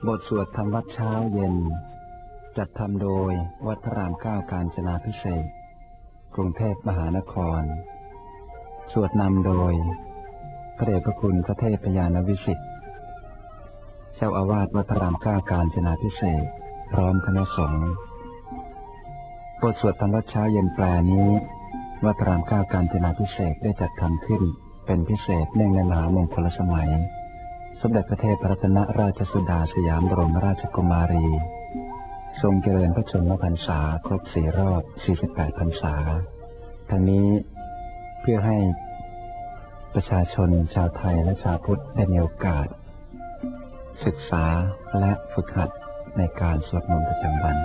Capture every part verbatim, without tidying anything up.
บทสวดธรรมวัดเช้าเย็นจัดทำโดยวัดพระรามเก้ากาญจนาภิเษกกรุงเทพมหานครสวดนำโดยพระเดชพระคุณพระเทพยานวิสิทธิ์เจ้าอาวาสวัดพระรามเก้ากาญจนาภิเษกพร้อมคณะสงฆ์บทสวดธรรมวัดเช้าเย็นแปลนี้วัดพระรามเก้ากาญจนาภิเษกได้จัดทำขึ้นเป็นพิเศษเนื่องในมหามงคลสมัยสมเด็จพระเทพรัตนราชสุดาสยามบรมราชกุมารีทรงเจริญพระชนมพรรษาครบสี่รอบสี่สิบแปดพรรษาทั้งนี้เพื่อให้ประชาชนชาวไทยและชาวพุทธได้มีโอกาสศึกษาและฝึกหัดในการสวดมนต์ประจำวัน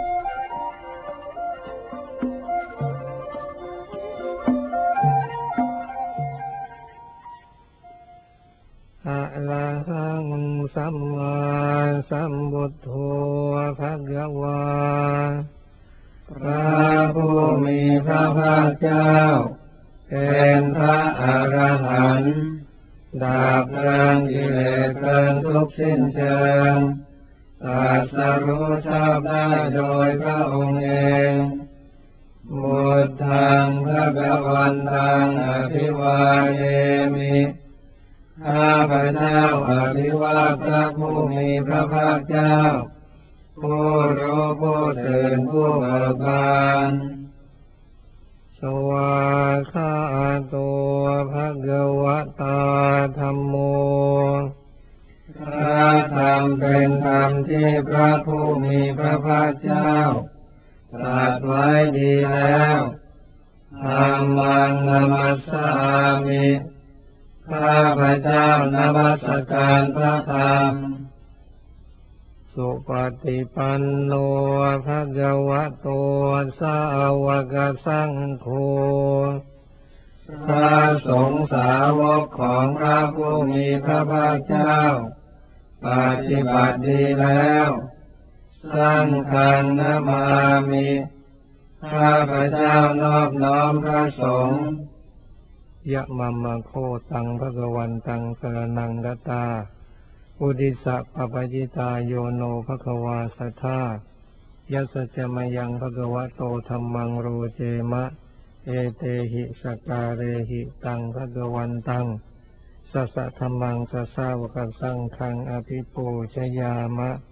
อะระหังสัมมาสัมพุทโธภะคะวาพระผู้มีพระภาคเจ้าเป็นพระอรหันต์ดับเพลิงกิเลสเพลิงทุกข์สิ้นเชิงตรัสรู้ชอบได้โดยพระองค์เองพุทธังพระกวันตังอภิวาเทมิข้าพเจ้าอภิวาทพระผู้มีพระภาคเจ้าผู้รู้ผู้ตื่นผู้เบิกบานสวากขาโตภะคะวะตาธัมโมพระธรรมเป็นธรรมที่พระผู้มีพระภาคเจ้าตรัสไว้ดีแล้วธัมมังนัมมัสสามิข้าพเจ้านมัสการพระธรรมสุปฏิปันโนภะคะวะโตสาวกสังโฆพระสงฆ์สาวกของพระผู้มีพระภาคเจ้าปฏิบัติดีแล้วสังฆังนะมามิข้าพเจ้านอบน้อมพระสงฆ์ยะมัมมะโคตังภะคะวันตังสรณังกัตตาอุดิสะปะปะจิตาโยโนภะคะวาสัทธายัสสะจะมะยังภะคะวะโตธัมมังโรเจมะเอเตหิสการเรหิตังภะคะวันตังสัสสะธัมมังสัสสาวกสังฆังอภิปูชยามะ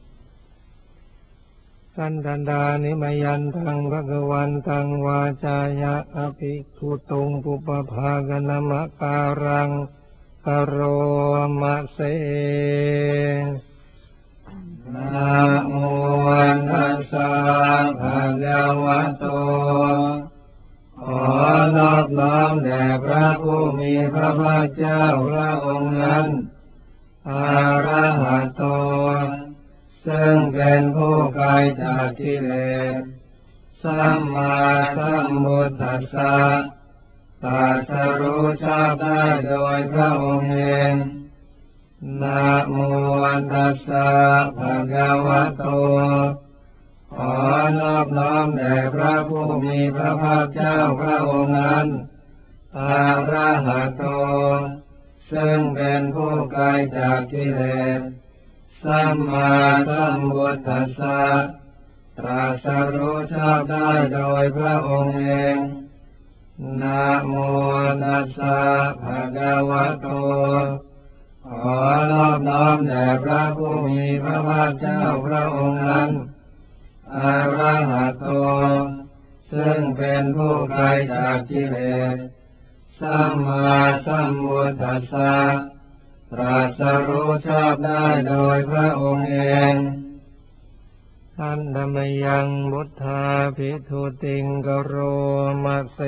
สันทันดานิมยันตังภะคะวันตังวาจายะอภิคุตุงปุปภากนมะการังกโรมะเสนะโมตัสสะภะคะวะโตขอนอบน้อมแด่พระผู้มีพระภาคเจ้าพระองค์นั้นอะระหะโตซึ่งเป็นผู้ไกลจากกิเลสสัมมาสัมพุทธัสสะตรัสรู้ชอบได้โดยพระองค์เองนะโมตัสสะภะคะวะโตขอนอบน้อมแด่พระผู้มีพระภาคเจ้าพระองค์นั้นอะระหะโตซึ่งเป็นผู้ไกลจากกิเลสสัมมาสัมพุทธัสสะตรัสรู้ชอบได้โดยพระองค์เองนะโมตัสสะภะคะวะโตขอนอบน้อมแด่พระผู้มีพระภาคเจ้าพระองค์นั้นอะระหะโตซึ่งเป็นผู้ไกลจากกิเลสสัมมาสัมพุทธัสสะตรัสรู้ชอบได้โดยพระองค์เองอันธรรมยังพุทธาภิทุติงกโรมะเส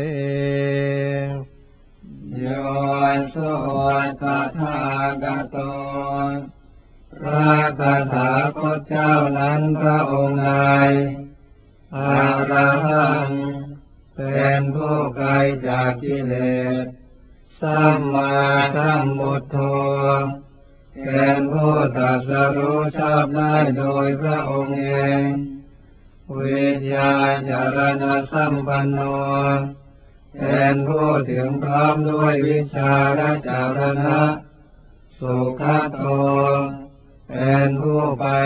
โยโสตถาคตพระตถาคตเจ้านั้นพระองค์ใดอรหังเป็นผู้ไกลจากกิเลสสัมมาสัมพุทโธเป็นผู้ตรัสรู้ชอบได้โดยพระองค์เองวิทยาจารณสัมปันโนเป็นผู้ถึงพร้อมด้วยวิชาและจารณะสุขโต เป็นผู้ไป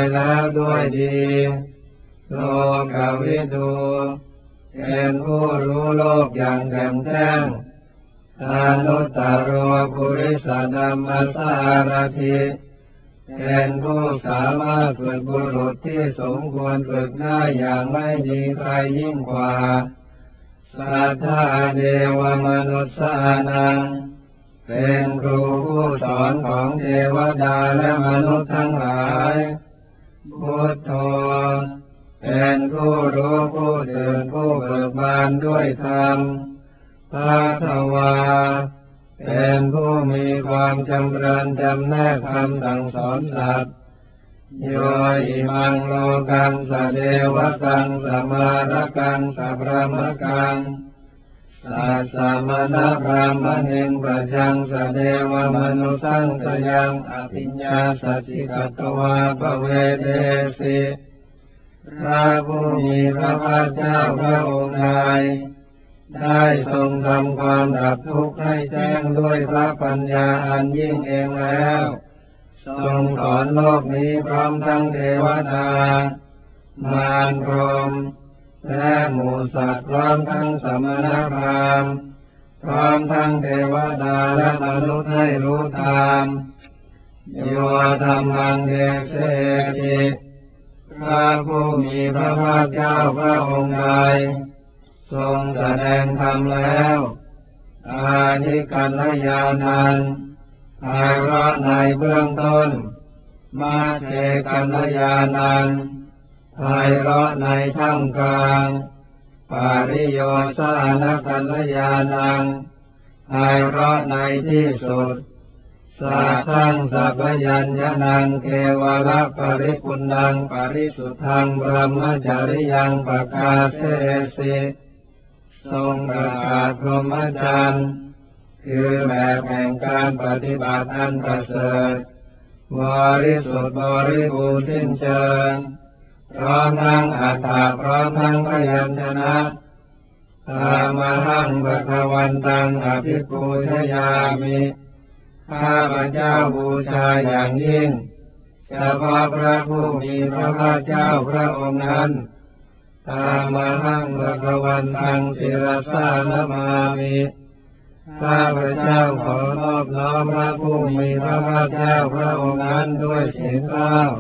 แล้วด้วยดีโลกวิทูเป็นผู้รู้โลกอย่างแจ่มแจ้งอนุตตรปุริสธัมมสารถิเป็นผู้สามารถฝึกบุรุษที่สมควรฝึกได้อย่างไม่มีใครยิ่งกว่าสัทธาเทวมนุษย์สานังเป็นครูผู้สอนของเทวดาและมนุษย์ทั้งหลายพุทโธเป็นผู้รู้ผู้ตื่นผู้เบิกบานด้วยธรรมภควาเป็นผู้มีความจำเริญจำแนกคำสั่งสอนสัตว์โยอิมังโลกังสเดวกังสมารกังสัพพมกังสัสสมณพรามณิงประจังสเดวมนุสังสยังอภิญญาสัจจิกัตตวาปเวเดสิพระผู้มีพระภาคเจ้าพระองค์ใดได้ทรงทำความดับทุกข์ให้แจ้งด้วยพระปัญญาอันยิ่งเองแล้วทรงสอนโลกนี้พร้อมทั้งเทวดามารพรหมและหมู่สัตว์พร้อมทั้งสมณพราหมณ์พร้อมทั้งเทวดาและมนุษย์ให้รู้ตามโยธรรมังเดเสติพระผู้มีพระภาคเจ้าพระองค์ใดทรงแสดงธรรมแล้วอาทิกัลยาณังไพเราะในเบื้องต้นมาเจกัลยาณังไพเราะในท่ามกลางปาริโยสานกัลยาณังไพเราะในที่สุดสัทธังสัพยัญชนะเกวะปริปุณังปริสุทธังบรมจริยังปกาเสสิทรงประกาศพรหมจรรย์คือแบบแห่งการปฏิบัติอันประเสริฐบริสุทธิ์บริบูรณ์สิ้นเชิงพร้อมทั้งอัตถะพร้อมทั้งพยัญชนะธรรมหังภควันตังอภิปูชยามิข้าพเจ้าบูชาอย่างยิ่งเฉพาะพระผู้มีพระภาคเจ้าพระองค์นั้นธรรมหังภควันตังศิรสานมามิข้าพเจ้าขอนอบน้อมพระผู้มีพระภาคเจ้าพระองค์นั้นด้วยเสียงกล้าว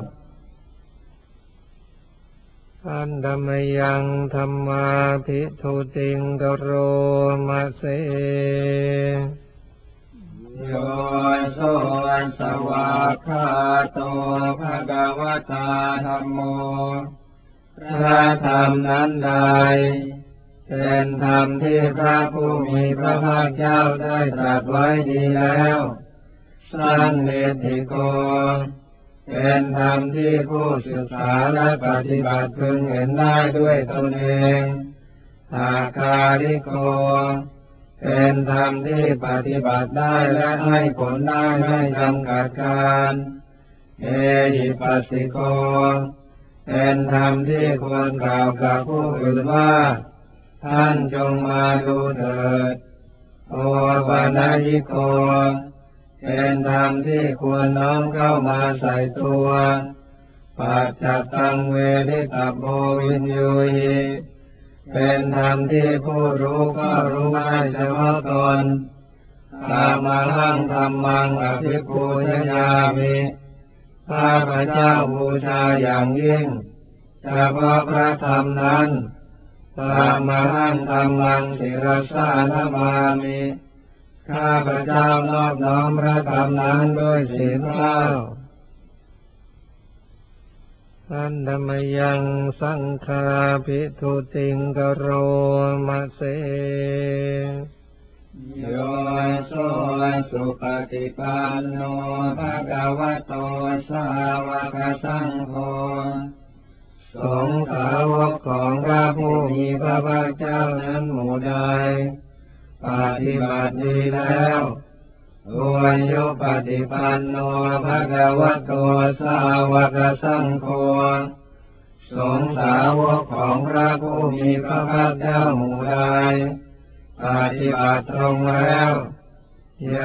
อันธรรมยังธรรมาภิทุติงกโรมะเสโยโสสวากขาโตภะคะวะตาธัมโมพระธรรมนั้นใดเป็นธรรมที่พระผู้มีพระภาคเจ้าได้ตรัสไว้ดีแล้วสันนิธิโกเป็นธรรมที่ผู้ศึกษาและปฏิบัติพึงเห็นได้ด้วยตนเองอาคาริโกเป็นธรรมที่ปฏิบัติได้และให้ผลได้ไม่จำกัดการเอหิปัสสิโกเป็นธรรมที่ควรกล่าวกับผู้อื่นว่าท่านจงมาดูเถิดโอปนัญญิโกเป็นธรรมที่ควรน้อมเข้ามาใส่ตัวปัจจตังเวทิตโพวินยูหิเป็นธรรมที่ผู้รู้ก็รู้ได้เฉพาะตนธรรมหังธรรมังอภิปูชยามิข้าพเจ้าบูชาอย่างยิ่งเฉพาะพระธรรมนั้นธรรมหังธรรมังศิรสานมามิข้าพเจ้านอบน้อมพระธรรมนั้นด้วยศีลเก้าอันธรรมยังสังฆาภิทุติงกโรมะเสโยโสสุปฏิปันโนภะคะวะโตสาวกสังโฆสงฆ์สาวกของพระผู้มีพระภาคเจ้านั้นหมู่ใดปฏิบัติดีแล้วอวยโยปฏิปันโนภะคะวะโตสาวกสังโฆสงฆ์สาวกของพระผู้มีพระภาคเจ้าหมู่ใดปฏิบัติตรงแล้ว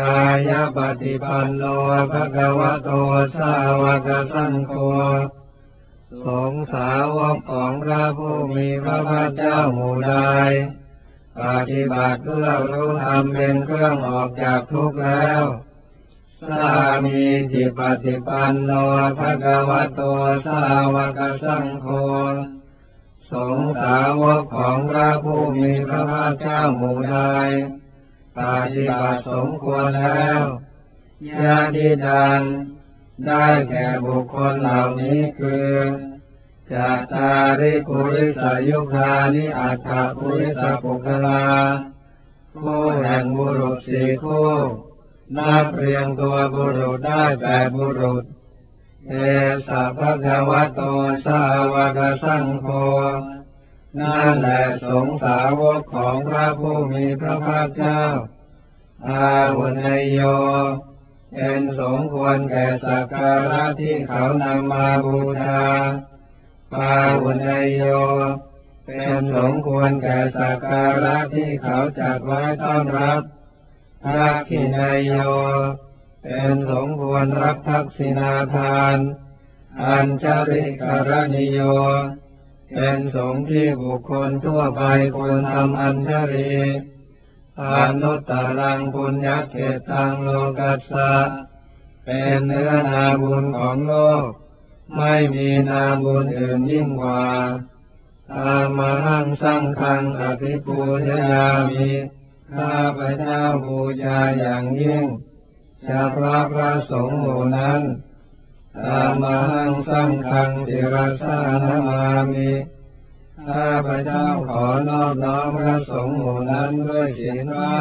ยายะปฏิปันโนภะคะวะโตสาวกสังโฆสงฆ์สาวกของพระผู้มีพระภาคเจ้าหมู่ใดปฏิบัติเพื่อรู้ธรรมเป็นเครื่องออกจากทุกข์แล้วสามีจิปฏิปันโนภะคะวะโตสาวกสังโฆสงฆ์สาวกของพระผู้มีพระภาคเจ้าหมู่ใดปฏิบัติสมควรแล้วญาติดังได้แก่บุคคลเหล่านี้คือจาตาริปุริสยุคานิอัตถปุริสปุคลาคู่แห่งบุรุษสี่คู่นับเรียงตัวบุรุษได้แปดบุรุษเอสะภะคะวะโตสาวกสังโฆนั่นแหละสงฆ์สาวกของพระผู้มีพระภาคเจ้าอาหุนยโยเป็นสมควรแก่สักการะที่เขานำมาบูชาปาหุนยโยเป็นสมควรแก่สักการะที่เขาจัดไว้ต้อนรับทักขินยโยเป็นสมควรรับทักษิณาทานอัญชริกรณิโยเป็นสงฆ์ที่บุคคลทั่วไปควรทำอัญชลีอนุตตรังปุญญเขตังโลกัสสะเป็นเนื้อนาบุญของโลกไม่มีนาบุญอื่นยิ่งกว่าธรรมังสังฆังอภิปูชยามิข้าพเจ้าบูชาอย่างยิ่งเฉพาะพระสงฆ์หมู่นั้นธรรมังสังฆังศิรสานามามิข้าพเจ้าขอนอบน้อมพระสงฆ์หมู่นั้นด้วยเสียงว่า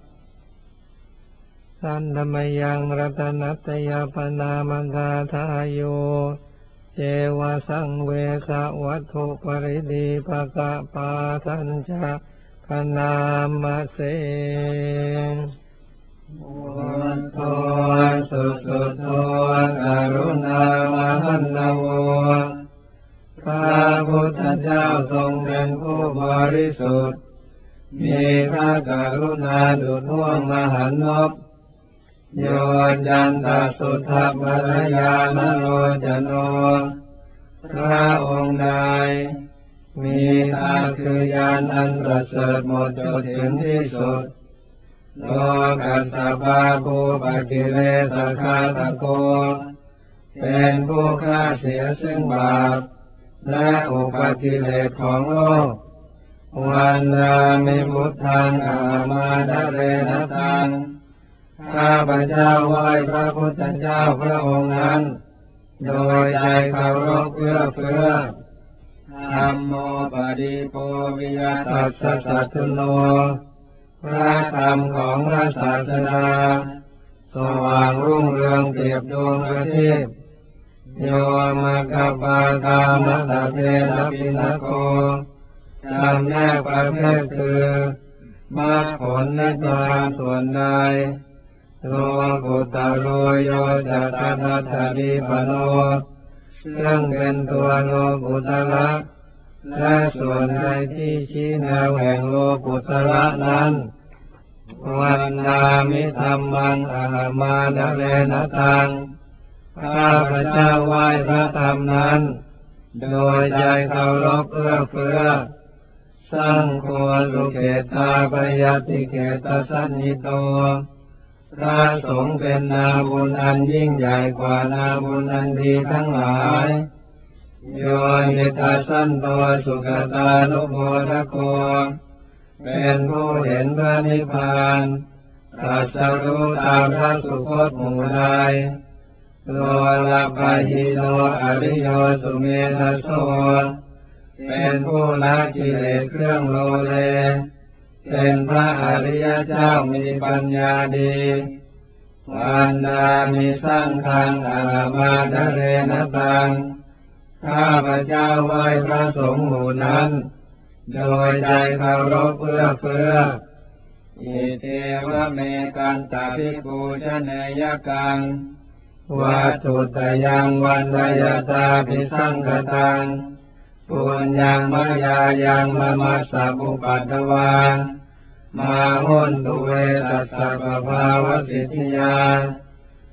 สันธมยังรัตนัตยปนามังคาทายโยเจวะสังเวสะวัตถุปริดีปะกะปาทัญจาพนามะเสพุทโธสุสุโธกรุณามหันนโวพระพุทธเจ้าทรงเป็นผู้บริสุทธิ์มีพระกรุณาดุจห่วงมหันนบโยยันตสุทธปรยานโรจโนพระองค์ใดมีตาคือญาณอันประเสริฐหมดจดถึงที่สุดโลกัสสะภาภูปกิเลสคาตโกเป็นผู้ฆ่าเสียซึ่งบาปและอุปกิเลสของโลกวันนามิพุทธังอามาดเรนตังข้าพเจ้าไหว้พระพุทธเจ้าพระองค์นั้นโดยใจเคารพเพื่อเฟื้อธัมโมปฏิโปวิยตัสสะสัทธุโนพระธรรมของพระศาสดาสว่างรุ่งเรืองเปรียบดวงประทีปโยมกปาตามะตะเทนะปินะโกจำแนกประเภทคือมรรคผลนิพพานส่วนใดโลกุตโรโยจะตัณหาริปโนซึ่งเป็นตัวโลกุตระและส่วนใดที่ชี้แนวแห่งโลกุตระนั้นวันนามิธรรมังอามาดเรนตังข้าพเจ้าไหว้พระธรรมนั้นโดยใจเคารพเอื้อเฟื้อสังโฆสุเกตาปยติเกตสันนิโตพระสงฆ์เป็นนาบุญอันยิ่งใหญ่กว่านาบุญอันดีทั้งหลายโยนิตาสันโตสุขตานุโมทโกเป็นผู้เห็นพระนิพพานตรัสรู้ตามพระสุคตหมู่ใดโลลาภะหิโนอริโยสุเมธโสเป็นผู้ละกิเลสเครื่องโลเลเป็นพระอริยเจ้ามีปัญญาดีวันดามิสังฆังอามาดเรนตังข้าพเจ้าไหว้พระสงฆ์หมู่นั้นโดยใจเคารพเพื่อเฟื้ออิเทวะเมกันตาภิกขุชเนยกังวัตถุตยังวันดยตาภิสังฆตังปุญญังมายายังมมัสสะปุปัตถวามาหุนตุเวตัสสะภาวะสิทธิยา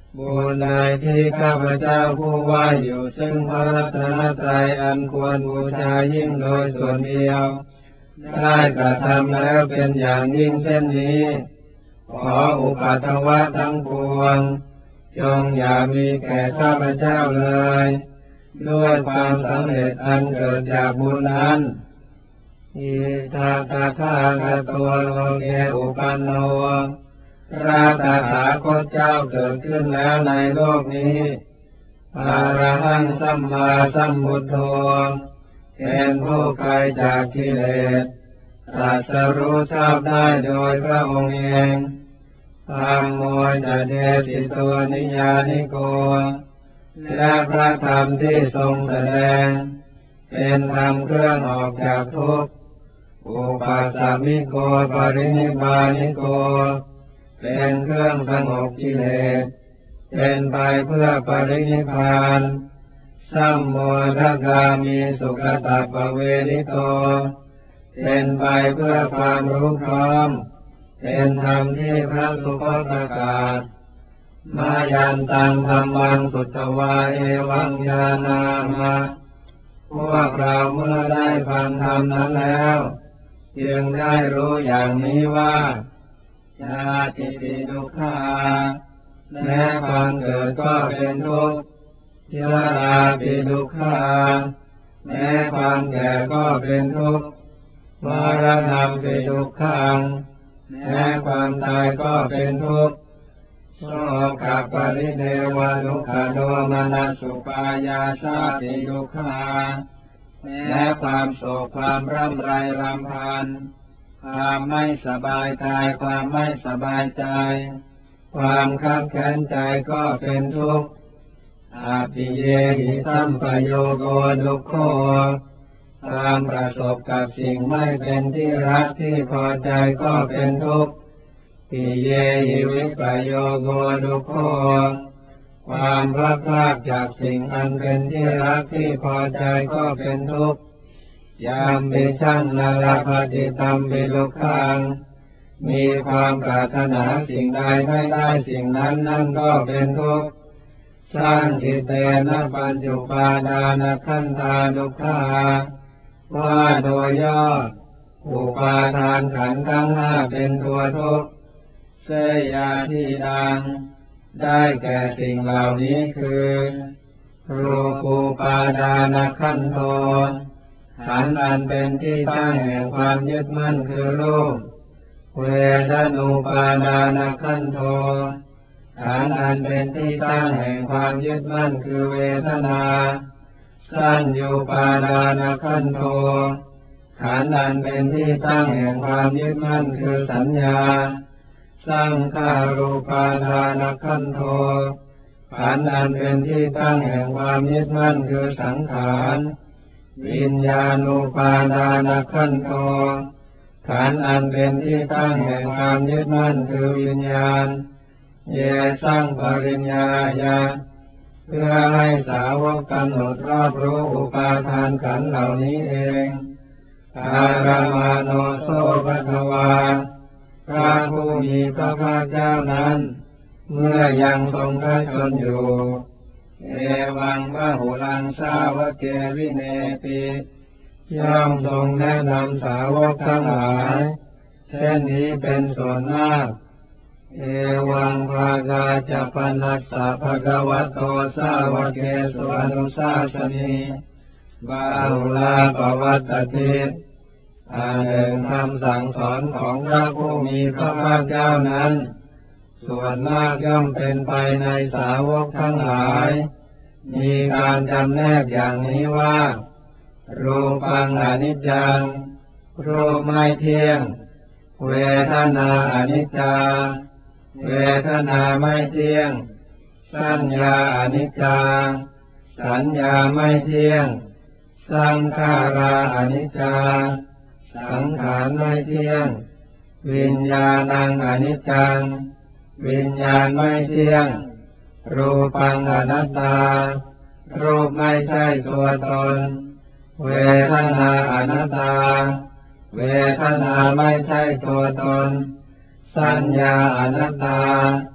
บุญใดที่ข้าพเจ้าผู้ว่าอยู่ซึ่งพระรัตนตรัยอันควรบูชายิ่งโดยส่วนเดียวได้กระทำแล้วเป็นอย่างยิ่งเช่นนี้ขออุปัฏฐวะทั้งปวงจงอย่ามีแก่ข้าพเจ้าเลยด้วยความสำเร็จอันเกิดจากบุญนั้นอิทาตถาคตตัวโลเกอุปันโนพระตถาคตเจ้าเกิดขึ้นแล้วในโลกนี้อรหังสัมมาสัมพุทโธเป็นผู้ไกลจากกิเลสตรัสรู้ชอบได้โดยพระองค์เองธัมโมจะเดสิตัวนิยานิโกและพระธรรมที่ทรงแสดงเป็นธรรมเครื่องออกจากทุกข์อุปัสสมิโกปรินิพพานิโกเป็นเครื่องสงบกิเลสเป็นไปเพื่อปรินิพพานสัมโมทกามีสุขตัปปเวริโตเป็นไปเพื่อความรู้พร้อมเป็นธรรมที่พระสุคตประกาศมายันตังธัมมังสุตตวาเอวังญาณามะพวกเราเมื่อได้ฟังธรรมนั้นแล้วจึงได้รู้อย่างนี้ว่าชาติปิทุกขาแม้ความเกิดก็เป็นทุกข์ชราปิทุกขาแม้ความแก่ก็เป็นทุกข์มรณะปิทุกขังแม้ความตายก็เป็นทุกข์โสกปริเทวทุกขโทมนัสสุปายาสาติทุกขาแม้ความโศกความร่ำไรรำพันความไม่สบายกายความไม่สบายใจความขับแค้นใจก็เป็นทุกข์อาภิเยหิสัมปโยโกทุกโขความประสบกับสิ่งไม่เป็นที่รักที่พอใจก็เป็นทุกข์ปิเยหิวิปโยโกทุกโขความพลัดพรากจากสิ่งอันเป็นที่รักที่พอใจก็เป็นทุกข์ยามปิชังนาลปฏิตัมปิทุกขังมีความปรารถนาสิ่งใดไม่ได้สิ่งนั้นนั่นก็เป็นทุกข์สร้างกิเตนะปัญจุปาดานขันธาทุกขาว่าโดยย่ออุปาทานขันธ์ทั้งห้าเป็นตัวทุกข์เสยาที่ดังได้แก่สิ่งเหล่านี้คือรูปูปาดานขันโทขันธ์อันเป็นที่ตั้งแห่งความยึดมั่นคือรูปเวทนูปาดานขันโทขันธ์อันเป็นที่ตั้งแห่งความยึดมั่นคือเวทนาสัญญูปาดานขันโทขันธ์อันเป็นที่ตั้งแห่งความยึดมั่นคือสัญญาสังขารูปาดานขันโทขันธ์อันเป็นที่ตั้งแห่งความยึดมั่นคือสังขารวิญญาณูปาดานขันโทขันธ์อันเป็นที่ตั้งแห่งความยึดมั่นคือวิญญาณเยสังปริญญาญาเพื่อให้สาวกกำหนดรอบรู้อุปาทานขันธ์เหล่านี้เองอารมาโนโสภควาพระผู้มีพระภาคเจ้านั้นเมื่อยังทรงพระชนอยู่เอวังพหุลังสาวกเกวิเนติย่อมทรงแนะนำสาวกทั้งหลายเช่นนี้เป็นส่วนมากเอวังภาคาจะปนัสสะภะคะวะโตสาวกเกสุอนุสาสนีบาหุลาปวัตติอันหนึ่งคำสั่งสอนของพระผู้มีพระภาคเจ้านั้นส่วนมากย่อมเป็นไปในสาวกทั้งหลายมีการจำแนกอย่างนี้ว่ารูปังอนิจจังรูปไม่เที่ยงเวทนาอนิจจาเวทนาไม่เที่ยงสัญญาอนิจจาสัญญาไม่เที่ยงสังขาราอนิจจาสังขารไม่เที่ยงวิญญาณังอนิจจังวิญญาณไม่เที่ยงรูปังอนัตตารูปไม่ใช่ตัวตนเวทนาอนัตตาเวทนาไม่ใช่ตัวตนสัญญาอนัตตา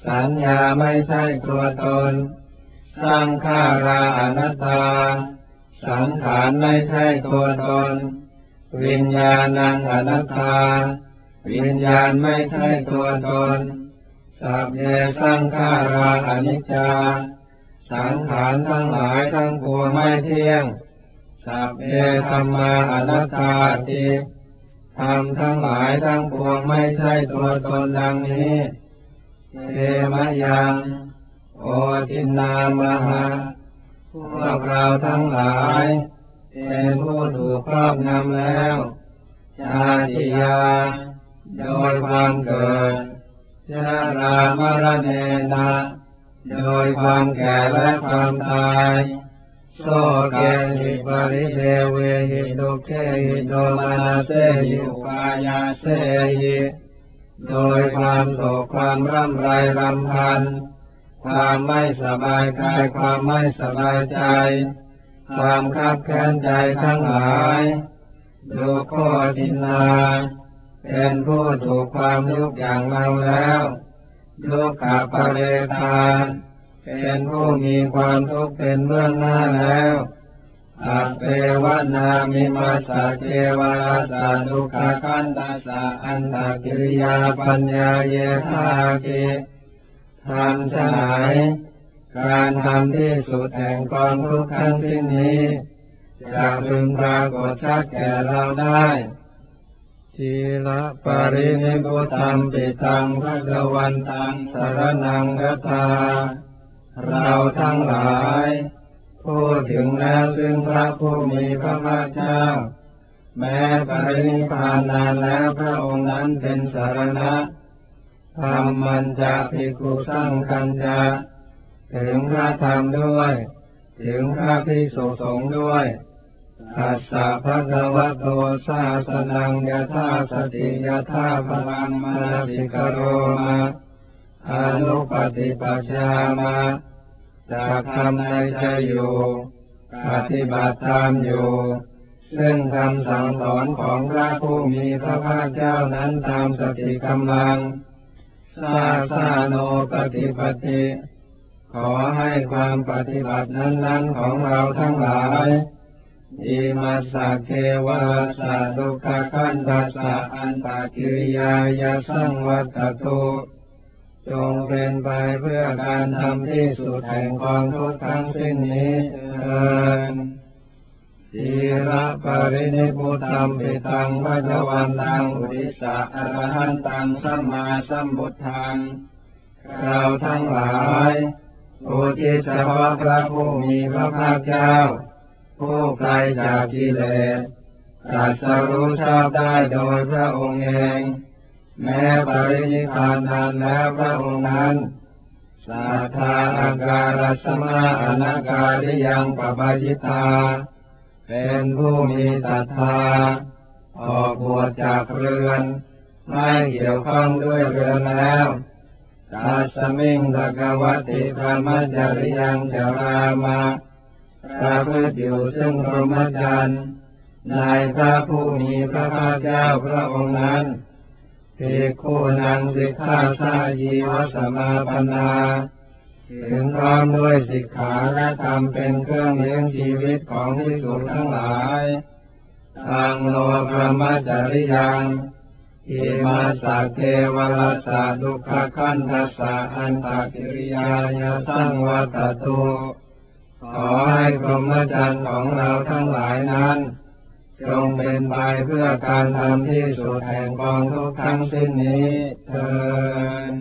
สัญญาไม่ใช่ตัวตนสังขาราอนัตตาสังขารไม่ใช่ตัวตนวิญญาณังอนัตตาวิญญาณไม่ใช่ตัวตนสัพเพสังขาราอนิจจาสังขารทั้งหลายทั้งปวงไม่เที่ยงสัพเพธัมมาอนัตตาติธรรมทั้งหลายทั้งปวงไม่ใช่ตัวตนดังนี้เทมยังโอทินามหาพวกเราทั้งหลายเป็นผู้ถูกครอบงำแล้วชาติยาโดยความเกิดชรามรณะนะโดยความแก่และความตายโสเกหิปริเทเวหิดุเขหิโดมานาเสหิอุปายาเสหิโดยความโศกความร่ำไรรำพันความไม่สบายกายความไม่สบายใจความคับแค้นใจทั้งหลายดุโคตินาเป็นผู้ถูกความทุกข์อย่างเราแล้วทุกขปะเรธาเป็นผู้มีความทุกข์เป็นเบื้องหน้าแล้วอัปเปวนามิมัสสะเทวาสะทุกขคันตัสสะอันตกิริยาปัญญาเยธากิทำฉะไหนการทำที่สุดแห่งกองทุกข์ทั้งสิ้นนี้จะพึงปรากฏชัดแก่เราได้ทีละปรินิพพุตัมปิตังภะวันตังสรณังคัจฉาเราทั้งหลายพูดถึงแล้วซึ่งพระผู้มีพระภาคเจ้าแม้ปรินิพพานนานแล้วพระองค์นั้นเป็นสรณะธรรมันจะภิกขุสังฆัญจะถึงพระธรรมด้วยถึงพระภิกษุสงฆ์ด้วยตัสสะภะคะวะโตสาสนังยถาสติยถาพลังมนสิกโรมาอนุปฏิปัชฌามาจากทำในใจอยู่ปฏิบัติตามอยู่ซึ่งคำสั่งสอนของพระผู้มีพระภาคเจ้านั้นตามสติกำลังสาสาโนปฏิปติขอให้ความปฏิบัตินั้นๆของเราทั้งหลายอิมัสสะเทวะสะทุกขคันธัสสะอันตกิริยายะสังวัตตุจงเป็นไปเพื่อการทำที่สุดแห่งกองทุกข์ทั้งสิ้นนี้เถิดทีละปรินิพพุตัมปิตังภะวันตังอุทิสะอรหันตังสัมมาสัมพุทธังเราทั้งหลายอุทิศเฉพาะพระผู้มีพระภาคเจ้าผู้ไกลจากกิเลสตรัสรู้ชอบได้โดยพระองค์เองแม้ปรินิพพานนานแล้วพระองค์นั้นสัทธาอาการสมาอนาการิยังปปจิตาเป็นผู้มีศรัทธาออกบวชจากเรือนไม่เกี่ยวข้องด้วยเรือนแล้วตัสมิงภะคะวติพระมัจจริยังจารามาประพฤติอยู่ซึ่งพรหมจรรย์ในพระผู้มีพระภาคเจ้าพระองค์นั้นภิกขุนังสิกขาสายีวสมาปนาถึงพร้อมด้วยสิกขาและธรรมเป็นเครื่องเลี้ยงชีวิตของภิกษุทั้งหลายตังโลพระมัจจริยังอิมาสักเทวรัสสะทุกขคันธัสสะอันตกิริยายะสังวัตตุขอให้พรหมจรรย์ของเราทั้งหลายนั้นจงเป็นไปเพื่อการทำที่สุดแห่งกองทุกข์ทั้งสิ้นนี้เถิด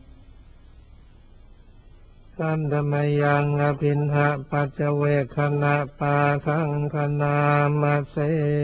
สันธมยังอภินหะปัจเจเวคขณะปาคังคณามะเส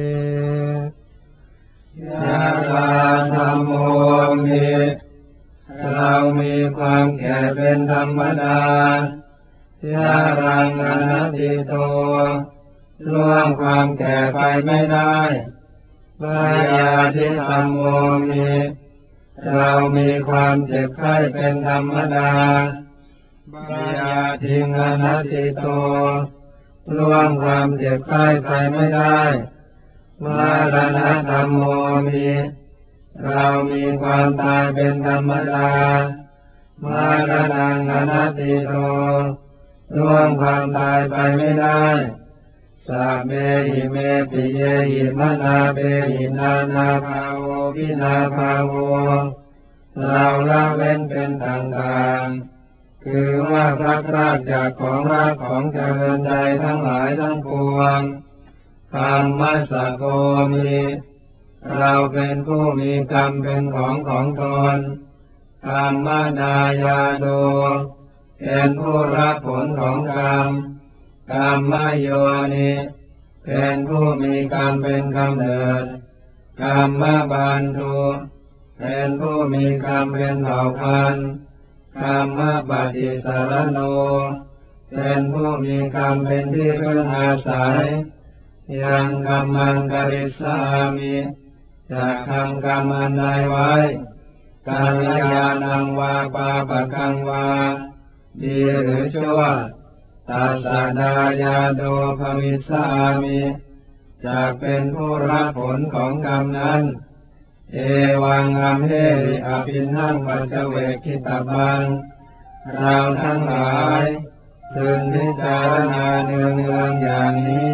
ยะถาธัมโมมิเรามีความแก่เป็นธรรมดายะรังอนัตติโตล่วงความแก่ไปไม่ได้ปายาธิธัมโมมิเรามีความเจ็บไข้เป็นธรรมดาปายาทิงอนัตติโตล่วงความเจ็บไข้ไปไม่ได้มรณะธัมโมมิเรามีความตายเป็นธรรมดามาระนังอนัตติโตล่วงความตายไปไม่ได้สัพเพหิเมปิเยหิมนาเปหินานาภาโววินาภาโวเราละเว้นเป็นต่างๆคือว่าพระพรากจากของรักของเจริญใจทั้งหลายทั้งปวงกรรมสักโกมิเราเป็นผู้มีกรรมเป็นของของตนกรรมดายาโดเป็นผู้รับผลของกรรมกรรมโยนิเป็นผู้มีกรรมเป็นกำเนิดกรรมบันทุเป็นผู้มีกรรมเป็นเผ่าพันธุ์กรรมปฏิสารโนเป็นผู้มีกรรมเป็นที่พึ่งอาศัยยังกรรมังกริสามิจะทำกรรมอันใดไว้กัลยาณังวาปาปะกังวาดีหรือชั่วตัสสะดายาโดภวิสามิจะเป็นผู้รับผลของกรรมนั้นเอวังอัมเหริอภินนังปัจเจเวกขิตบังเราทั้งหลายพึงพิจารณาเนืองๆอย่างนี้